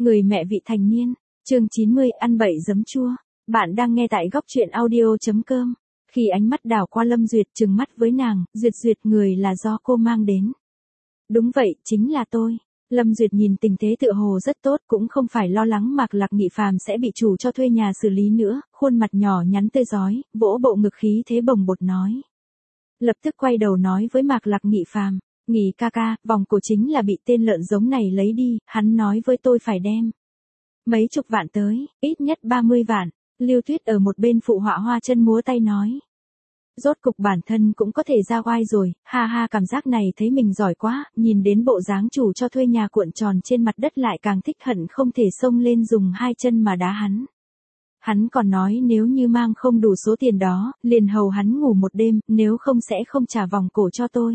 Người mẹ vị thành niên, chương 90, ăn bậy giấm chua. Bạn đang nghe tại góc truyện audio.com. Khi ánh mắt đảo qua Lâm Duyệt trừng mắt với nàng, Duyệt người là do cô mang đến. Đúng vậy, chính là tôi. Lâm Duyệt nhìn tình thế tựa hồ rất tốt, cũng không phải lo lắng Mạc Lạc Nghị Phàm sẽ bị chủ cho thuê nhà xử lý nữa, khuôn mặt nhỏ nhắn tươi rói, vỗ bộ ngực khí thế bồng bột nói. Lập tức quay đầu nói với Mạc Lạc Nghị Phàm, Nghị ca ca, vòng cổ chính là bị tên lợn giống này lấy đi, hắn nói với tôi phải đem mấy chục vạn tới, ít nhất 30 vạn. Lưu Tuyết ở một bên phụ họa hoa chân múa tay nói. Rốt cục bản thân cũng có thể ra oai rồi, ha ha, cảm giác này thấy mình giỏi quá, nhìn đến bộ dáng chủ cho thuê nhà cuộn tròn trên mặt đất lại càng thích hận không thể xông lên dùng hai chân mà đá hắn. Hắn còn nói nếu như mang không đủ số tiền đó, liền hầu hắn ngủ một đêm, nếu không sẽ không trả vòng cổ cho tôi.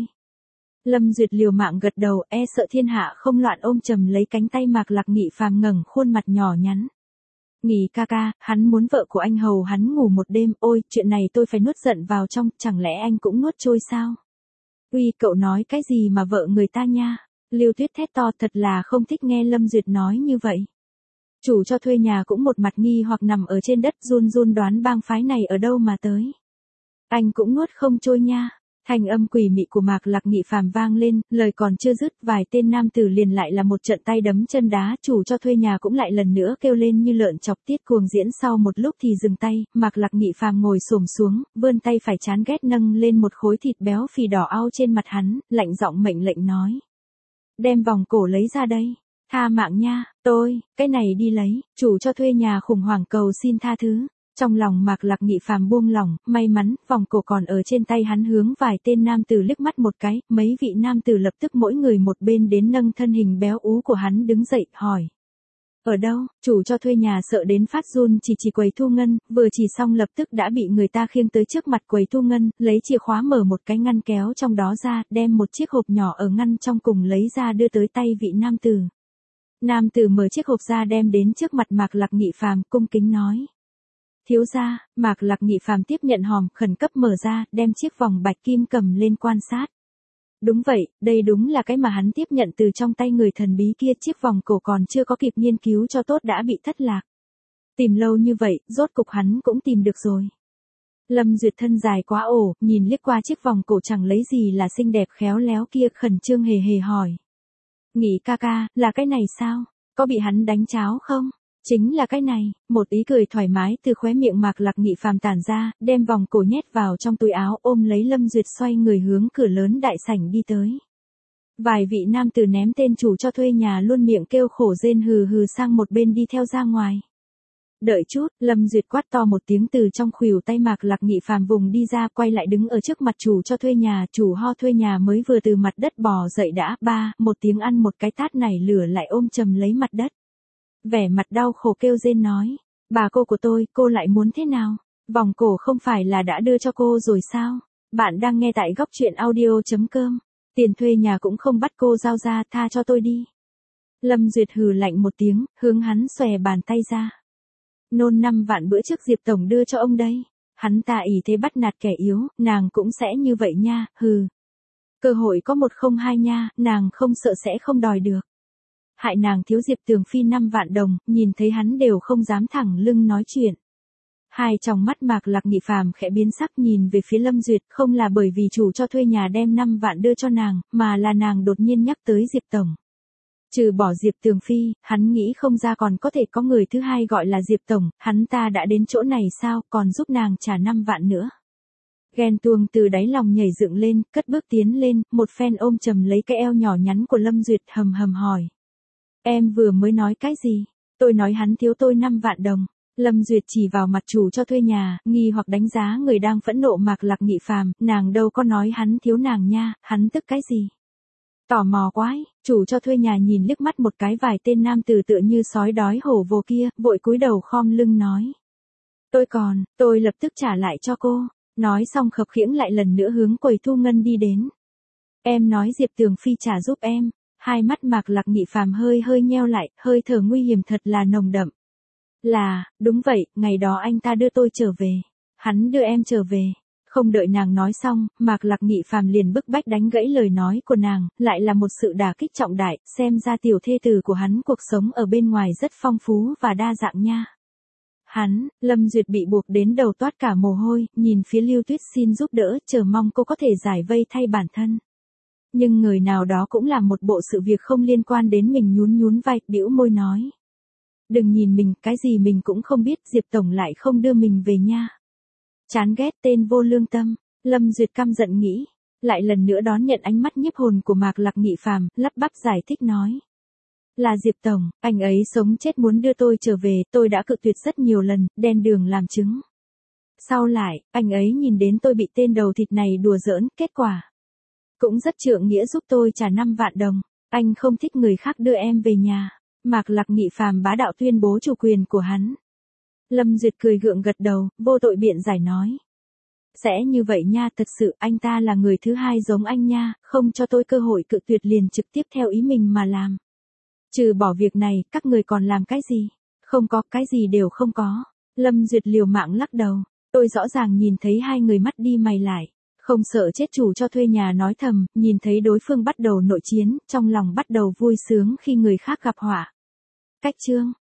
Lâm Duyệt liều mạng gật đầu, e sợ thiên hạ không loạn, ôm chầm lấy cánh tay Mạc Lạc Nghị Phàm ngẩng khuôn mặt nhỏ nhắn. Nghị ca ca, hắn muốn vợ của anh hầu hắn ngủ một đêm, ôi, chuyện này tôi phải nuốt giận vào trong, chẳng lẽ anh cũng nuốt trôi sao? Uy, cậu nói cái gì mà vợ người ta nha? Lưu Tuyết thét to, thật là không thích nghe Lâm Duyệt nói như vậy. Chủ cho thuê nhà cũng một mặt nghi hoặc nằm ở trên đất run run đoán bang phái này ở đâu mà tới. Anh cũng nuốt không trôi nha. Thanh âm quỷ mị của Mạc Lạc Nghị Phàm vang lên, lời còn chưa dứt, vài tên nam tử liền lại là một trận tay đấm chân đá, chủ cho thuê nhà cũng lại lần nữa kêu lên như lợn chọc tiết cuồng diễn, sau một lúc thì dừng tay, Mạc Lạc Nghị Phàm ngồi xổm xuống, vươn tay phải chán ghét nâng lên một khối thịt béo phì đỏ au trên mặt hắn, lạnh giọng mệnh lệnh nói. Đem vòng cổ lấy ra đây. Tha mạng nha, cái này đi lấy, chủ cho thuê nhà khủng hoảng cầu xin tha thứ. Trong lòng Mạc Lạc Nghị Phàm buông lỏng, may mắn, vòng cổ còn ở trên tay hắn, hướng vài tên nam tử liếc mắt một cái, mấy vị nam tử lập tức mỗi người một bên đến nâng thân hình béo ú của hắn đứng dậy, hỏi. Ở đâu? Chủ cho thuê nhà sợ đến phát run, chỉ quầy thu ngân, vừa chỉ xong lập tức đã bị người ta khiêng tới trước mặt quầy thu ngân, lấy chìa khóa mở một cái ngăn kéo trong đó ra, đem một chiếc hộp nhỏ ở ngăn trong cùng lấy ra đưa tới tay vị nam tử. Nam tử mở chiếc hộp ra đem đến trước mặt Mạc Lạc Nghị Phàm, cung kính nói. Thiếu gia. Mạc Lạc Nghị Phàm tiếp nhận hòm, khẩn cấp mở ra, đem chiếc vòng bạch kim cầm lên quan sát. Đúng vậy, đây đúng là cái mà hắn tiếp nhận từ trong tay người thần bí kia, chiếc vòng cổ còn chưa có kịp nghiên cứu cho tốt đã bị thất lạc. Tìm lâu như vậy, rốt cục hắn cũng tìm được rồi. Lâm Duyệt thân dài quá ổ, nhìn liếc qua chiếc vòng cổ chẳng lấy gì là xinh đẹp khéo léo kia, khẩn trương hề hề hỏi. Nghị ca ca, là cái này sao? Có bị hắn đánh cháo không? Chính là cái này, một ý cười thoải mái từ khóe miệng Mạc Lạc Nghị Phàm tản ra, đem vòng cổ nhét vào trong túi áo, ôm lấy Lâm Duyệt xoay người hướng cửa lớn đại sảnh đi tới. Vài vị nam tử ném tên chủ cho thuê nhà luôn miệng kêu khổ rên hừ hừ sang một bên đi theo ra ngoài. Đợi chút, Lâm Duyệt quát to một tiếng từ trong khuỷu tay Mạc Lạc Nghị Phàm vùng đi ra, quay lại đứng ở trước mặt chủ cho thuê nhà, chủ ho thuê nhà mới vừa từ mặt đất bò dậy đã, một tiếng ăn một cái tát nảy lửa lại ôm chầm lấy mặt đất. Vẻ mặt đau khổ kêu rên nói, bà cô của tôi, cô lại muốn thế nào? Vòng cổ không phải là đã đưa cho cô rồi sao? Bạn đang nghe tại góc truyện audio.com. Tiền thuê nhà cũng không bắt cô giao ra, tha cho tôi đi. Lâm Duyệt hừ lạnh một tiếng, hướng hắn xòe bàn tay ra. Nôn 5 vạn bữa trước Diệp Tổng đưa cho ông đây. Hắn ta ỷ thế bắt nạt kẻ yếu, nàng cũng sẽ như vậy nha, hừ. Cơ hội có 102 nha, nàng không sợ sẽ không đòi được. Hại nàng thiếu Diệp Tường Phi 5 vạn đồng, nhìn thấy hắn đều không dám thẳng lưng nói chuyện. Hai tròng mắt Mạc Lạc Nghị Phàm khẽ biến sắc nhìn về phía Lâm Duyệt, không là bởi vì chủ cho thuê nhà đem 5 vạn đưa cho nàng, mà là nàng đột nhiên nhắc tới Diệp Tổng. Trừ bỏ Diệp Tường Phi, hắn nghĩ không ra còn có thể có người thứ hai gọi là Diệp Tổng, hắn ta đã đến chỗ này sao, còn giúp nàng trả 5 vạn nữa. Ghen tuông từ đáy lòng nhảy dựng lên, cất bước tiến lên, một phen ôm chầm lấy cái eo nhỏ nhắn của Lâm Duyệt, hầm hầm hỏi. Em vừa mới nói cái gì? Tôi nói hắn thiếu tôi 5 vạn đồng. Lâm Duyệt chỉ vào mặt chủ cho thuê nhà, nghi hoặc đánh giá người đang phẫn nộ Mạc Lạc Nghị Phàm, nàng đâu có nói hắn thiếu nàng nha, hắn tức cái gì? Tò mò quái, chủ cho thuê nhà nhìn liếc mắt một cái vài tên nam tử tựa như sói đói hổ vồ kia, vội cúi đầu khom lưng nói. Tôi lập tức trả lại cho cô. Nói xong khập khiễng lại lần nữa hướng quầy thu ngân đi đến. Em nói Diệp Tường Phi trả giúp em. Hai mắt Mạc Lạc Nghị Phàm hơi nheo lại, hơi thở nguy hiểm thật là nồng đậm. Đúng vậy, ngày đó anh ta đưa tôi trở về. Hắn đưa em trở về. Không đợi nàng nói xong, Mạc Lạc Nghị Phàm liền bức bách đánh gãy lời nói của nàng, lại là một sự đả kích trọng đại, xem ra tiểu thê tử của hắn cuộc sống ở bên ngoài rất phong phú và đa dạng nha. Hắn, Lâm Duyệt bị buộc đến đầu toát cả mồ hôi, nhìn phía Lưu Tuyết xin giúp đỡ, chờ mong cô có thể giải vây thay bản thân. Nhưng người nào đó cũng làm một bộ sự việc không liên quan đến mình, nhún vai, bĩu môi nói. Đừng nhìn mình, cái gì mình cũng không biết, Diệp Tổng lại không đưa mình về nha. Chán ghét, tên vô lương tâm, Lâm Duyệt căm giận nghĩ, lại lần nữa đón nhận ánh mắt nhiếp hồn của Mạc Lạc Nghị Phàm, lắp bắp giải thích nói. Là Diệp Tổng, anh ấy sống chết muốn đưa tôi trở về, tôi đã cự tuyệt rất nhiều lần, đen đường làm chứng. Sau lại, anh ấy nhìn đến tôi bị tên đầu thịt này đùa giỡn, kết quả cũng rất trượng nghĩa giúp tôi trả 5 vạn đồng, anh không thích người khác đưa em về nhà. Mạc Lạc Nghị Phàm bá đạo tuyên bố chủ quyền của hắn. Lâm Duyệt cười gượng gật đầu, vô tội biện giải nói. Sẽ như vậy nha, thật sự anh ta là người thứ hai giống anh nha, không cho tôi cơ hội cự tuyệt liền trực tiếp theo ý mình mà làm. Trừ bỏ việc này, các người còn làm cái gì? Không có, cái gì đều không có. Lâm Duyệt liều mạng lắc đầu. Tôi rõ ràng nhìn thấy hai người mắt đi mày lại. Không sợ chết chủ cho thuê nhà nói thầm, nhìn thấy đối phương bắt đầu nội chiến, trong lòng bắt đầu vui sướng khi người khác gặp họa. Cách chương